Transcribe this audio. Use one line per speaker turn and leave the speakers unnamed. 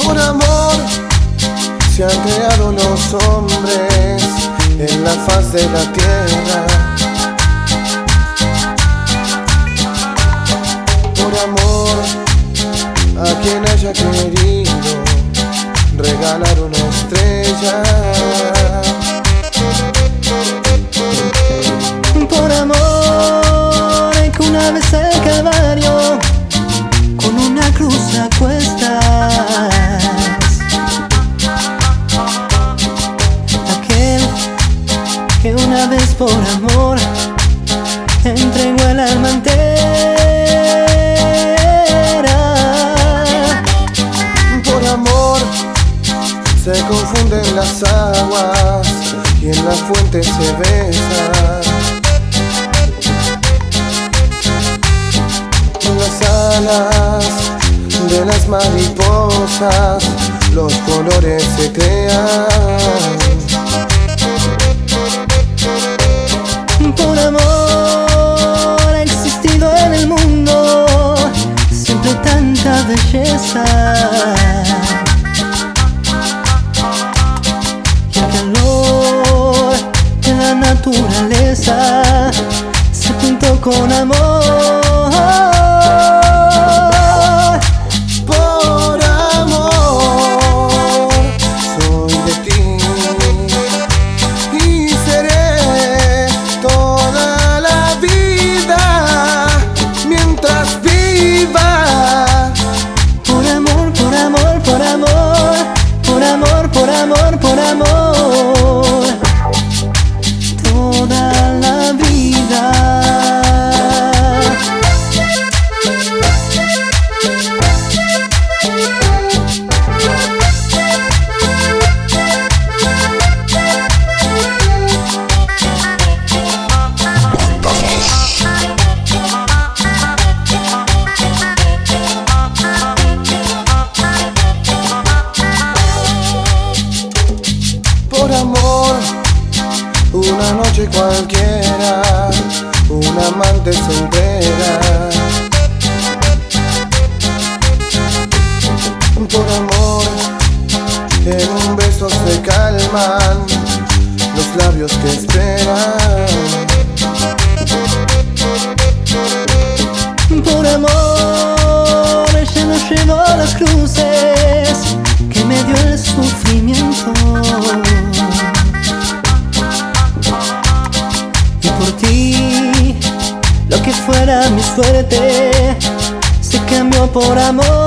Por amor se han creado los hombres en la faz de la tierra. Por amor a quien haya querido regalar una estrella.
Por amor que una vez el Calvario con una cruz a cuestas, aquel que una vez por amor entregó el alma entera.
Por amor se confunden las aguas y en la fuente se besan. Las alas de las mariposas, los colores se crean.
Por amor ha existido en el mundo siempre tanta belleza, y el calor de la naturaleza se pintó con amor. Por amor, toda la vida.
Por amor, una noche cualquiera, un amante se entrega. Por amor, en un beso se calman los labios que esperan.
Por amor, ella nos llevó las cruces que me dio el sufrimiento. Y por ti, lo que fuera mi suerte se cambió por amor.